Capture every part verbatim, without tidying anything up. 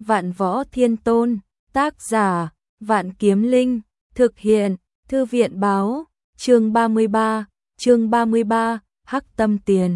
Vạn Võ Thiên Tôn, tác giả, Vạn Kiếm Linh, thực hiện, Thư viện báo, chương ba mươi ba, chương ba mươi ba, Hắc Tâm Tiền.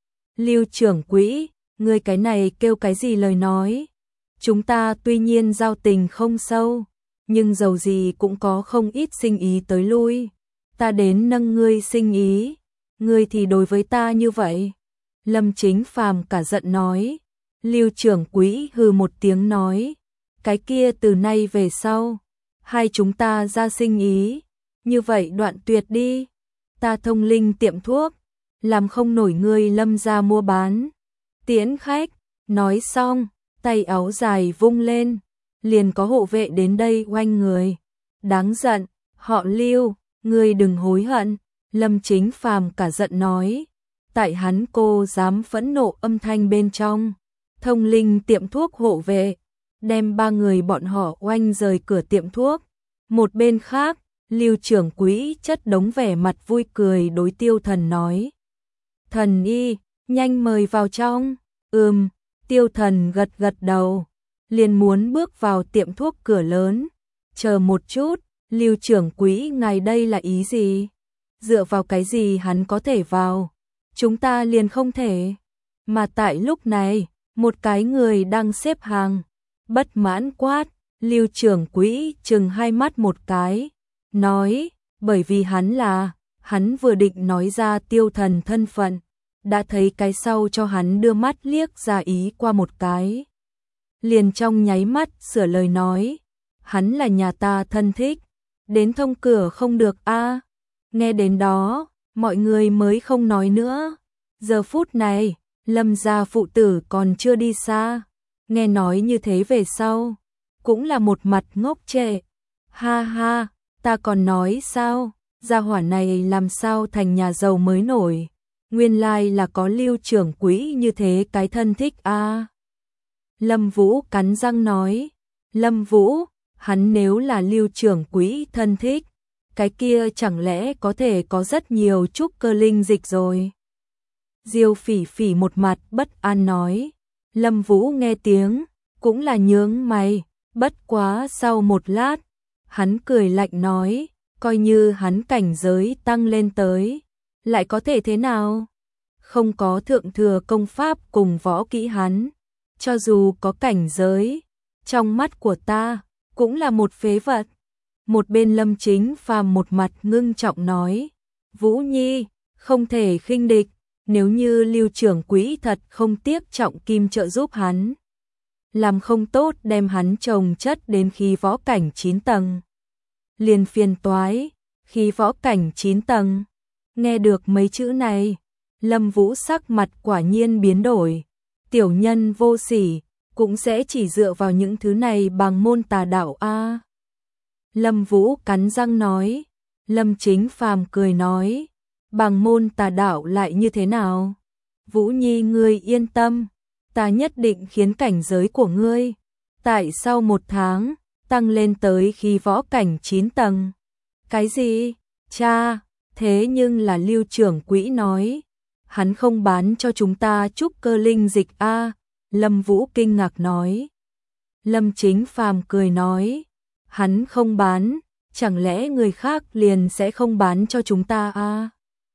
Lưu trưởng quỹ, ngươi cái này kêu cái gì lời nói? Chúng ta tuy nhiên giao tình không sâu, nhưng dầu gì cũng có không ít sinh ý tới lui. Ta đến nâng ngươi sinh ý, ngươi thì đối với ta như vậy. Lâm Chính Phàm cả giận nói. Lưu trưởng quỹ hừ một tiếng nói, cái kia từ nay về sau, hai chúng ta ra sinh ý, như vậy đoạn tuyệt đi. Ta Thông Linh tiệm thuốc, làm không nổi ngươi Lâm gia mua bán. Tiễn khách, nói xong, tay áo dài vung lên, liền có hộ vệ đến đây oanh người. Đáng giận, họ Lưu, ngươi đừng hối hận. Lâm Chính Phàm cả giận nói, tại hắn cô dám phẫn nộ âm thanh bên trong. Thông Linh tiệm thuốc hộ vệ, đem ba người bọn họ oanh rời cửa tiệm thuốc. Một bên khác, Lưu trưởng quỹ chất đống vẻ mặt vui cười đối Tiêu Thần nói. Thần y, nhanh mời vào trong. Ừm, Tiêu Thần gật gật đầu, liền muốn bước vào tiệm thuốc cửa lớn. Chờ một chút, Lưu trưởng quỹ ngài đây là ý gì? Dựa vào cái gì hắn có thể vào? Chúng ta liền không thể. Mà tại lúc này, một cái người đang xếp hàng, bất mãn quát, Lưu trưởng quỹ chừng hai mắt một cái, nói, bởi vì hắn là, hắn vừa định nói ra Tiêu Thần thân phận, đã thấy cái sau cho hắn đưa mắt liếc ra ý qua một cái. Liền trong nháy mắt sửa lời nói, hắn là nhà ta thân thích, đến thông cửa không được a. Nghe đến đó, mọi người mới không nói nữa. Giờ phút này, Lâm gia phụ tử còn chưa đi xa, nghe nói như thế về sau, cũng là một mặt ngốc trệ. Ha ha, ta còn nói sao, gia hỏa này làm sao thành nhà giàu mới nổi, nguyên lai là có Lưu trưởng quỹ như thế cái thân thích a. À. Lâm Vũ cắn răng nói, Lâm Vũ, hắn nếu là Lưu trưởng quỹ thân thích, cái kia chẳng lẽ có thể có rất nhiều trúc cơ linh dịch rồi. Diêu Phỉ Phỉ một mặt bất an nói. Lâm Vũ nghe tiếng, cũng là nhướng mày, bất quá sau một lát, hắn cười lạnh nói, coi như hắn cảnh giới tăng lên tới, lại có thể thế nào? Không có thượng thừa công pháp cùng võ kỹ hắn, cho dù có cảnh giới, trong mắt của ta, cũng là một phế vật. Một bên Lâm Chính Phàm một mặt ngưng trọng nói, Vũ Nhi, không thể khinh địch. Nếu như Lưu trưởng quỹ thật không tiếc trọng kim trợ giúp hắn, làm không tốt đem hắn trồng chất đến khí võ cảnh chín tầng. Liền phiền toái, khí võ cảnh chín tầng. Nghe được mấy chữ này, Lâm Vũ sắc mặt quả nhiên biến đổi. Tiểu nhân vô sỉ, cũng sẽ chỉ dựa vào những thứ này bằng môn tà đạo a. Lâm Vũ cắn răng nói. Lâm Chính Phàm cười nói, bằng môn tà đạo lại như thế nào? Vũ Nhi ngươi yên tâm, ta nhất định khiến cảnh giới của ngươi, tại sau một tháng, tăng lên tới khi võ cảnh chín tầng. Cái gì? Cha, thế nhưng là Lưu trưởng quỹ nói, hắn không bán cho chúng ta trúc cơ linh dịch a. Lâm Vũ kinh ngạc nói. Lâm Chính Phàm cười nói, hắn không bán, chẳng lẽ người khác liền sẽ không bán cho chúng ta a?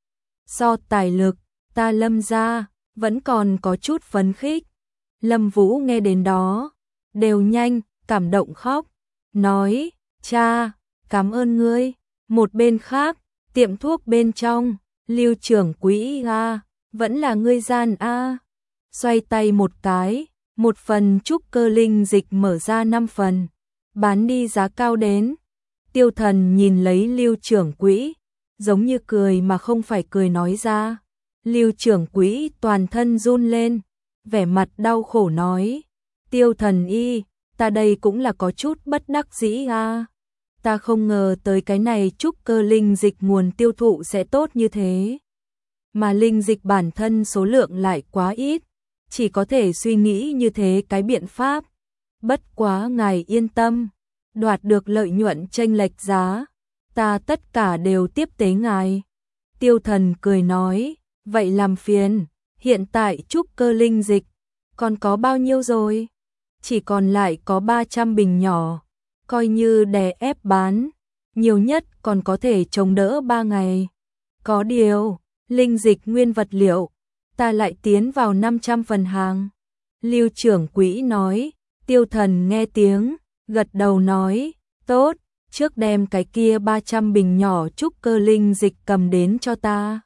So tài lực, ta Lâm gia vẫn còn có chút phấn khích. Lâm Vũ nghe đến đó, đều nhanh, cảm động khóc, nói, cha, cảm ơn ngươi. Một bên khác, tiệm thuốc bên trong, Lưu trưởng quỹ a, vẫn là ngươi gian a. Xoay tay một cái, một phần trúc cơ linh dịch mở ra năm phần, bán đi giá cao đến. Tiêu Thần nhìn lấy Lưu trưởng quỹ, giống như cười mà không phải cười nói ra. Lưu trưởng quỹ toàn thân run lên, vẻ mặt đau khổ nói, Tiêu thần y, ta đây cũng là có chút bất đắc dĩ a. Ta không ngờ tới cái này trúc cơ linh dịch nguồn tiêu thụ sẽ tốt như thế. Mà linh dịch bản thân số lượng lại quá ít, chỉ có thể suy nghĩ như thế cái biện pháp. Bất quá ngài yên tâm, đoạt được lợi nhuận chênh lệch giá, ta tất cả đều tiếp tế ngài. Tiêu Thần cười nói, vậy làm phiền, hiện tại trúc cơ linh dịch, còn có bao nhiêu rồi? chỉ còn lại có ba trăm bình nhỏ, coi như đè ép bán, nhiều nhất còn có thể chống đỡ ba ngày. Có điều, linh dịch nguyên vật liệu, ta lại tiến vào năm trăm phần hàng. Lưu trưởng quỹ nói, Tiêu Thần nghe tiếng, gật đầu nói, tốt, trước đem cái kia ba trăm bình nhỏ trúc cơ linh dịch cầm đến cho ta.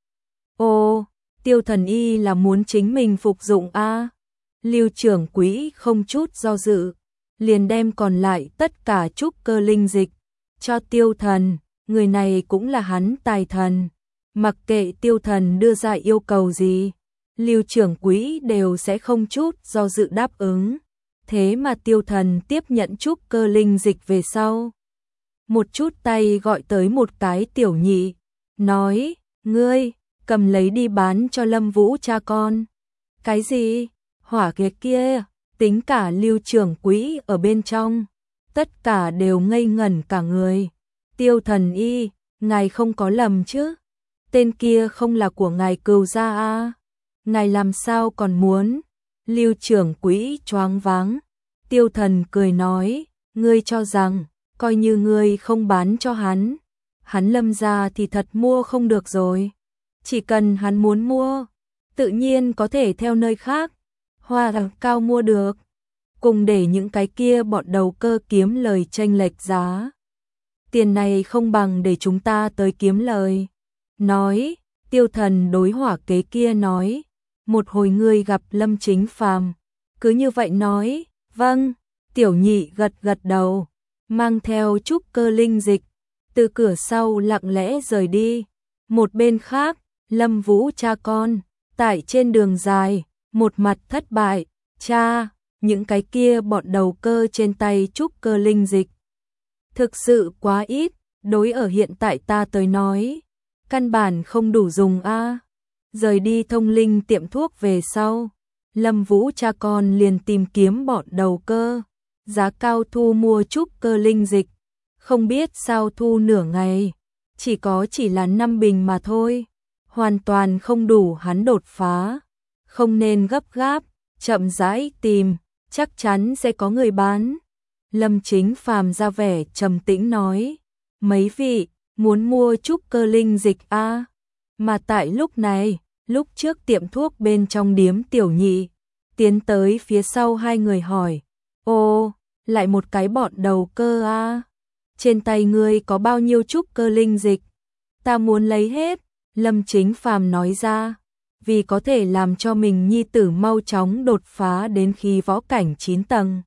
Ô, Tiêu Thần y là muốn chính mình phục dụng a? À? Lưu trưởng quỹ không chút do dự, liền đem còn lại tất cả trúc cơ linh dịch cho Tiêu Thần, người này cũng là hắn tài thần, mặc kệ Tiêu Thần đưa ra yêu cầu gì, Lưu trưởng quỹ đều sẽ không chút do dự đáp ứng. Thế mà Tiêu Thần tiếp nhận trúc cơ linh dịch về sau, một chút tay gọi tới một cái tiểu nhị, nói, ngươi, cầm lấy đi bán cho Lâm Vũ cha con. Cái gì? Hỏa ghê kia, tính cả Lưu trưởng quỹ ở bên trong, tất cả đều ngây ngẩn cả người. Tiêu Thần y, ngài không có lầm chứ? Tên kia không là của ngài Cừu gia a? À? Ngài làm sao còn muốn? Lưu trưởng quỹ choáng váng. Tiêu Thần cười nói, ngươi cho rằng, coi như ngươi không bán cho hắn, hắn Lâm gia thì thật mua không được rồi. Chỉ cần hắn muốn mua, tự nhiên có thể theo nơi khác, hoa cao mua được, cùng để những cái kia bọn đầu cơ kiếm lời chênh lệch giá. Tiền này không bằng để chúng ta tới kiếm lời. Nói, Tiêu Thần đối hỏa kế kia nói, một hồi ngươi gặp Lâm Chính Phàm, cứ như vậy nói, vâng, tiểu nhị gật gật đầu, mang theo trúc cơ linh dịch, từ cửa sau lặng lẽ rời đi. Một bên khác, Lâm Vũ cha con, tại trên đường dài, một mặt thất bại, cha, những cái kia bọn đầu cơ trên tay trúc cơ linh dịch. Thực sự quá ít, đối ở hiện tại ta tới nói, căn bản không đủ dùng a. À. Rời đi thông linh tiệm thuốc về sau, Lâm Vũ cha con liền tìm kiếm bọn đầu cơ, giá cao thu mua trúc cơ linh dịch, không biết sao thu nửa ngày, chỉ có chỉ là năm bình mà thôi, hoàn toàn không đủ hắn đột phá, không nên gấp gáp, chậm rãi tìm, chắc chắn sẽ có người bán. Lâm Chính Phàm ra vẻ trầm tĩnh nói, mấy vị, muốn mua trúc cơ linh dịch a? À? Mà tại lúc này, lúc trước tiệm thuốc bên trong điếm tiểu nhị, tiến tới phía sau hai người hỏi, ô, lại một cái bọn đầu cơ a? À? Trên tay ngươi có bao nhiêu trúc cơ linh dịch? Ta muốn lấy hết, Lâm Chính Phàm nói ra, vì có thể làm cho mình nhi tử mau chóng đột phá đến khí võ cảnh chín tầng.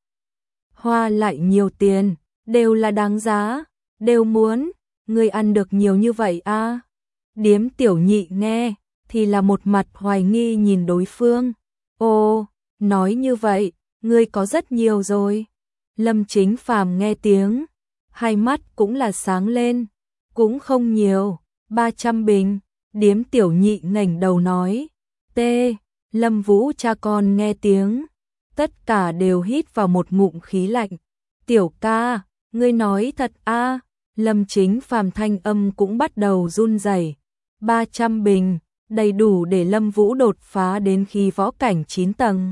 Hoa lại nhiều tiền, đều là đáng giá, đều muốn, ngươi ăn được nhiều như vậy a? À? Điếm tiểu nhị nghe, thì là một mặt hoài nghi nhìn đối phương. Ồ, nói như vậy, ngươi có rất nhiều rồi. Lâm Chính Phàm nghe tiếng, hai mắt cũng là sáng lên, cũng không nhiều, ba trăm bình. Điếm tiểu nhị ngẩng đầu nói, tê, Lâm Vũ cha con nghe tiếng, tất cả đều hít vào một ngụm khí lạnh. Tiểu ca, ngươi nói thật a? À? Lâm Chính Phàm thanh âm cũng bắt đầu run rẩy. ba trăm bình, đầy đủ để Lâm Vũ đột phá đến khí võ cảnh chín tầng.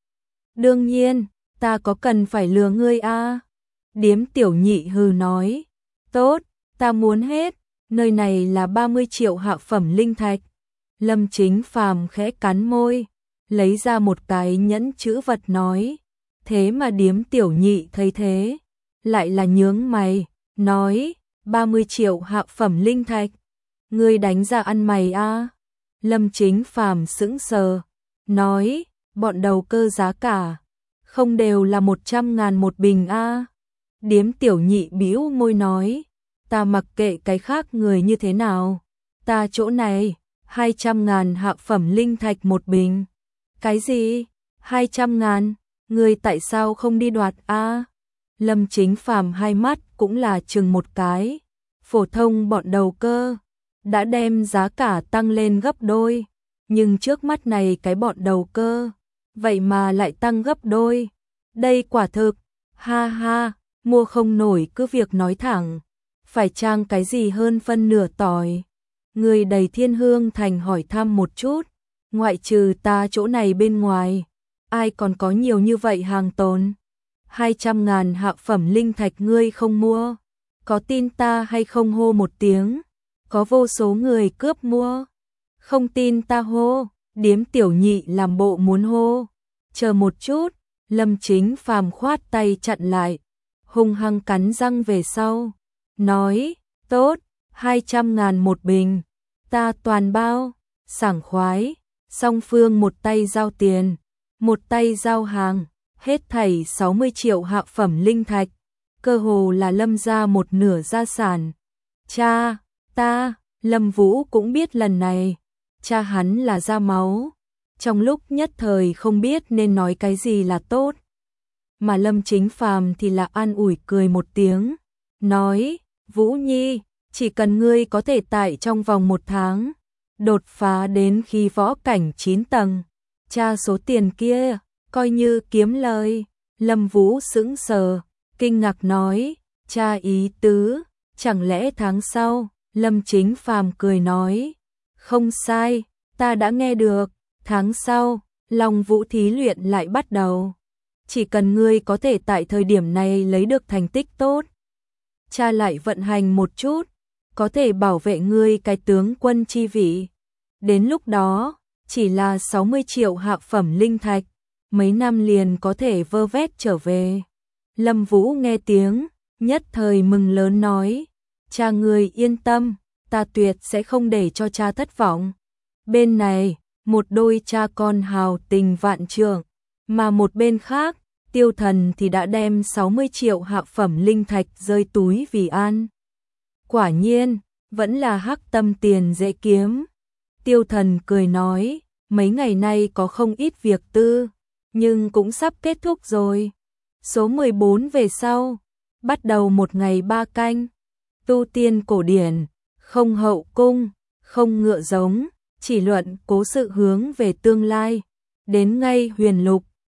Đương nhiên, ta có cần phải lừa ngươi a? À? Điếm tiểu nhị hừ nói, tốt, ta muốn hết, nơi này là ba mươi triệu hạ phẩm linh thạch. Lâm Chính Phàm khẽ cắn môi, lấy ra một cái nhẫn chữ vật nói, thế mà điếm tiểu nhị thấy thế, lại là nhướng mày, nói, ba mươi triệu hạ phẩm linh thạch, ngươi đánh ra ăn mày a? À? Lâm Chính Phàm sững sờ, nói, bọn đầu cơ giá cả, không đều là một trăm ngàn một bình a? À? Điếm tiểu nhị bĩu môi nói, ta mặc kệ cái khác người như thế nào, ta chỗ này, hai trăm ngàn hạ phẩm linh thạch một bình. Cái gì? hai trăm ngàn? Ngươi tại sao không đi đoạt a? À? Lâm Chính Phàm hai mắt cũng là chừng một cái, phổ thông bọn đầu cơ, đã đem giá cả tăng lên gấp đôi, nhưng trước mắt này cái bọn đầu cơ, vậy mà lại tăng gấp đôi. Đây quả thực, ha ha, mua không nổi cứ việc nói thẳng, phải chăng cái gì hơn phân nửa tỏi. Người đầy Thiên Hương Thành hỏi thăm một chút, ngoại trừ ta chỗ này bên ngoài, ai còn có nhiều như vậy hàng tồn. hai trăm ngàn hạ phẩm linh thạch ngươi không mua, có tin ta hay không hô một tiếng, có vô số người cướp mua, không tin ta hô, Điếm Tiểu Nhị làm bộ muốn hô, chờ một chút, Lâm Chính Phàm khoát tay chặn lại, hung hăng cắn răng về sau, nói, tốt, hai trăm ngàn một bình, ta toàn bao, sảng khoái, song phương một tay giao tiền, một tay giao hàng, hết thảy sáu mươi triệu hạ phẩm linh thạch, cơ hồ là Lâm gia một nửa gia sản. Cha, ta, Lâm Vũ cũng biết lần này, cha hắn là ra máu, trong lúc nhất thời không biết nên nói cái gì là tốt. Mà Lâm Chính Phàm thì là an ủi cười một tiếng, nói, Vũ Nhi, chỉ cần ngươi có thể tại trong vòng một tháng, đột phá đến khí võ cảnh chín tầng, cha số tiền kia, coi như kiếm lời. Lâm Vũ sững sờ, kinh ngạc nói, cha ý tứ, chẳng lẽ tháng sau, Lâm Chính Phàm cười nói, không sai, ta đã nghe được, tháng sau, Long Vũ thí luyện lại bắt đầu. Chỉ cần ngươi có thể tại thời điểm này lấy được thành tích tốt, cha lại vận hành một chút, có thể bảo vệ ngươi cái tướng quân chi vị. Đến lúc đó, chỉ là sáu mươi triệu hạ phẩm linh thạch, mấy năm liền có thể vơ vét trở về. Lâm Vũ nghe tiếng, nhất thời mừng lớn nói, cha ngươi yên tâm, ta tuyệt sẽ không để cho cha thất vọng. Bên này, một đôi cha con hào tình vạn trượng, mà một bên khác, Tiêu Thần thì đã đem sáu mươi triệu hạ phẩm linh thạch rơi túi vì an. Quả nhiên, vẫn là hắc tâm tiền dễ kiếm. Tiêu Thần cười nói, mấy ngày nay có không ít việc tư, nhưng cũng sắp kết thúc rồi. Số mười bốn về sau, bắt đầu một ngày ba canh, tu tiên cổ điển, không hậu cung, không ngựa giống, chỉ luận cố sự hướng về tương lai, đến ngay huyền lục,